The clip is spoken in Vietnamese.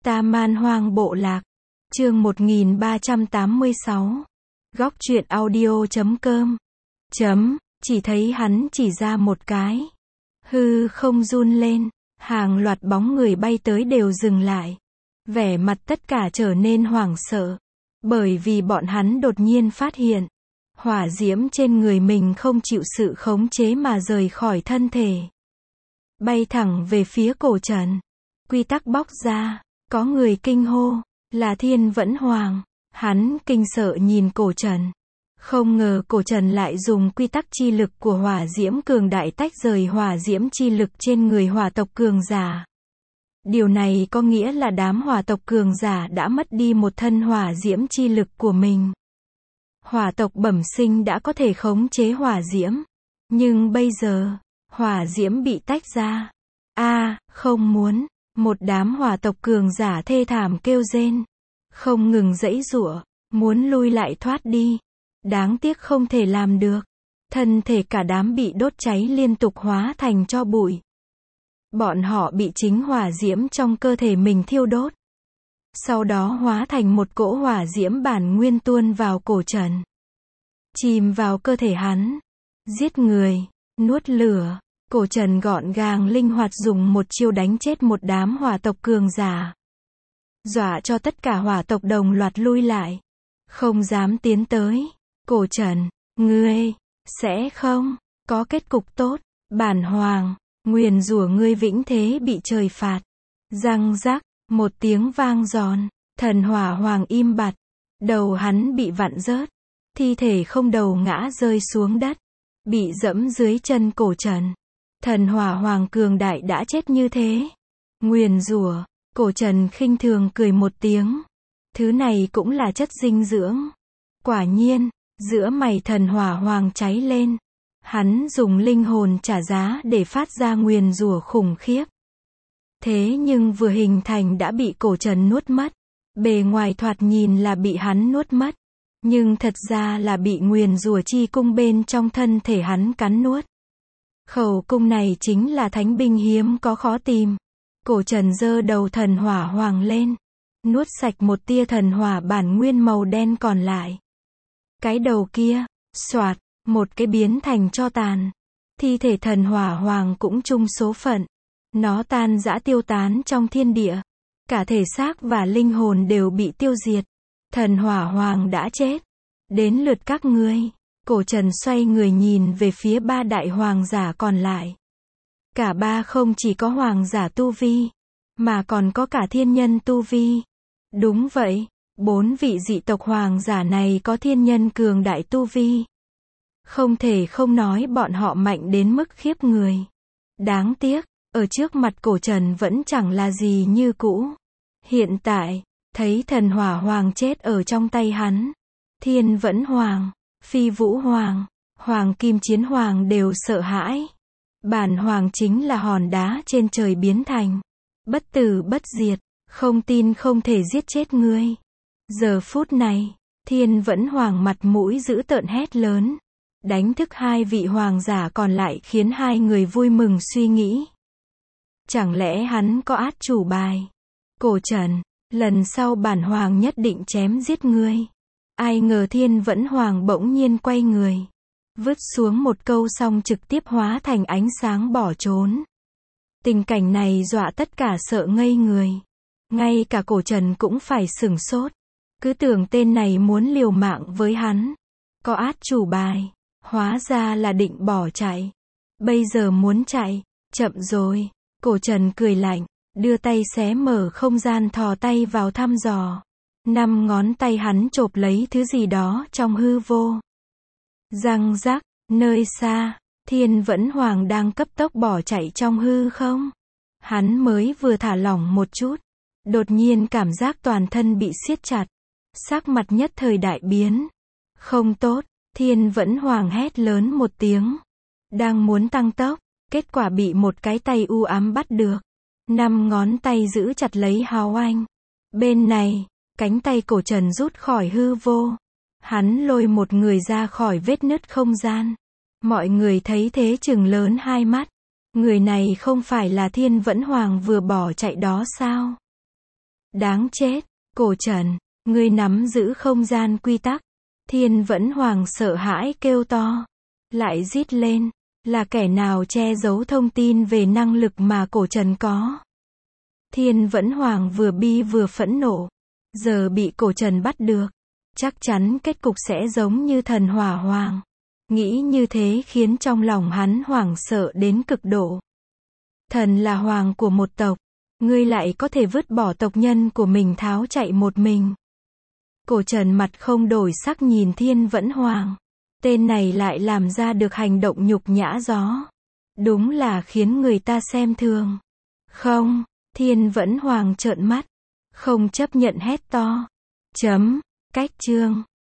Ta Man Hoang Bộ Lạc. Chương 1386. Góc truyện audio.com. Chỉ thấy hắn chỉ ra một cái. Hư không run lên, hàng loạt bóng người bay tới đều dừng lại. Vẻ mặt tất cả trở nên hoảng sợ. Bởi vì bọn hắn đột nhiên phát hiện. Hỏa diễm trên người mình không chịu sự khống chế mà rời khỏi thân thể. Bay thẳng về phía cổ trần. Quy tắc bóc ra. Có người kinh hô, là Thiên Vẫn Hoàng. Hắn kinh sợ nhìn cổ trần. Không ngờ cổ trần lại dùng quy tắc chi lực của hỏa diễm cường đại tách rời hỏa diễm chi lực trên người hỏa tộc cường giả. Điều này có nghĩa là đám hỏa tộc cường giả đã mất đi một thân hỏa diễm chi lực của mình. Hỏa tộc bẩm sinh đã có thể khống chế hỏa diễm. Nhưng bây giờ, hỏa diễm bị tách ra. Không muốn. Một đám hỏa tộc cường giả thê thảm kêu rên. Không ngừng giãy giụa, muốn lui lại thoát đi. Đáng tiếc không thể làm được. Thân thể cả đám bị đốt cháy liên tục hóa thành tro bụi. Bọn họ bị chính hỏa diễm trong cơ thể mình thiêu đốt. Sau đó hóa thành một cỗ hỏa diễm bản nguyên tuôn vào cổ trần. Chìm vào cơ thể hắn. Giết người, nuốt lửa. Cổ trần gọn gàng linh hoạt dùng một chiêu đánh chết một đám hỏa tộc cường giả. Dọa cho tất cả hỏa tộc đồng loạt lui lại. Không dám tiến tới. Cổ trần, ngươi, sẽ không, có kết cục tốt. Bản hoàng, nguyền rủa ngươi vĩnh thế bị trời phạt. Răng rắc, một tiếng vang giòn. Thần hỏa hoàng im bặt. Đầu hắn bị vặn rớt. Thi thể không đầu ngã rơi xuống đất. Bị dẫm dưới chân cổ trần. Thần hỏa hoàng cường đại đã chết như thế. Nguyền rủa, cổ trần khinh thường cười một tiếng. Thứ này cũng là chất dinh dưỡng. Quả nhiên, giữa mày thần hỏa hoàng cháy lên. Hắn dùng linh hồn trả giá để phát ra nguyền rủa khủng khiếp. Thế nhưng vừa hình thành đã bị cổ trần nuốt mất. Bề ngoài thoạt nhìn là bị hắn nuốt mất. Nhưng thật ra là bị nguyền rủa chi cung bên trong thân thể hắn cắn nuốt. Khẩu cung này chính là thánh binh hiếm có khó tìm. Cổ trần giơ đầu thần hỏa hoàng lên. Nuốt sạch một tia thần hỏa bản nguyên màu đen còn lại. Cái đầu kia, xoạt, một cái biến thành tro tàn. Thi thể thần hỏa hoàng cũng chung số phận. Nó tan rã tiêu tán trong thiên địa. Cả thể xác và linh hồn đều bị tiêu diệt. Thần hỏa hoàng đã chết. Đến lượt các ngươi. Cổ trần xoay người nhìn về phía ba đại hoàng giả còn lại. Cả ba không chỉ có hoàng giả tu vi, mà còn có cả thiên nhân tu vi. Đúng vậy, 4 vị dị tộc hoàng giả này có thiên nhân cường đại tu vi. Không thể không nói bọn họ mạnh đến mức khiếp người. Đáng tiếc, ở trước mặt cổ trần vẫn chẳng là gì như cũ. Hiện tại, thấy thần hỏa hoàng chết ở trong tay hắn. Thiên Vẫn Hoàng, Phi Vũ Hoàng, Hoàng Kim Chiến Hoàng đều sợ hãi. Bản hoàng chính là hòn đá trên trời biến thành. Bất tử bất diệt, không tin không thể giết chết ngươi. Giờ phút này, Thiên Vẫn Hoàng mặt mũi dữ tợn hét lớn. Đánh thức hai vị hoàng giả còn lại khiến hai người vui mừng suy nghĩ. Chẳng lẽ hắn có át chủ bài? Cổ trần, lần sau bản hoàng nhất định chém giết ngươi. Ai ngờ Thiên Vẫn Hoàng bỗng nhiên quay người. Vứt xuống một câu xong trực tiếp hóa thành ánh sáng bỏ trốn. Tình cảnh này dọa tất cả sợ ngây người. Ngay cả cổ trần cũng phải sửng sốt. Cứ tưởng tên này muốn liều mạng với hắn. Có át chủ bài. Hóa ra là định bỏ chạy. Bây giờ muốn chạy. Chậm rồi. Cổ trần cười lạnh. Đưa tay xé mở không gian thò tay vào thăm dò. 5 ngón tay hắn chộp lấy thứ gì đó trong hư vô. Răng rắc, nơi xa, Thiên Vẫn Hoàng đang cấp tốc bỏ chạy trong hư không. Hắn mới vừa thả lỏng một chút. Đột nhiên cảm giác toàn thân bị siết chặt. Sắc mặt nhất thời đại biến. Không tốt, Thiên Vẫn Hoàng hét lớn một tiếng. Đang muốn tăng tốc, kết quả bị một cái tay u ám bắt được. 5 ngón tay giữ chặt lấy Hào Anh. Bên này, cánh tay cổ trần rút khỏi hư vô. Hắn lôi một người ra khỏi vết nứt không gian. Mọi người thấy thế chừng lớn hai mắt. Người này không phải là Thiên Vẫn Hoàng vừa bỏ chạy đó sao? Đáng chết, Cổ Trần, ngươi nắm giữ không gian quy tắc. Thiên Vẫn Hoàng sợ hãi kêu to. Lại rít lên, là kẻ nào che giấu thông tin về năng lực mà Cổ Trần có. Thiên Vẫn Hoàng vừa bi vừa phẫn nộ. Giờ bị Cổ Trần bắt được, chắc chắn kết cục sẽ giống như thần Hỏa Hoàng. Nghĩ như thế khiến trong lòng hắn hoảng sợ đến cực độ. Thần là hoàng của một tộc, ngươi lại có thể vứt bỏ tộc nhân của mình tháo chạy một mình. Cổ Trần mặt không đổi sắc nhìn Thiên Vẫn Hoàng. Tên này lại làm ra được hành động nhục nhã gió. Đúng là khiến người ta xem thường. Không, Thiên Vẫn Hoàng trợn mắt. Không chấp nhận hét to. Cách chương.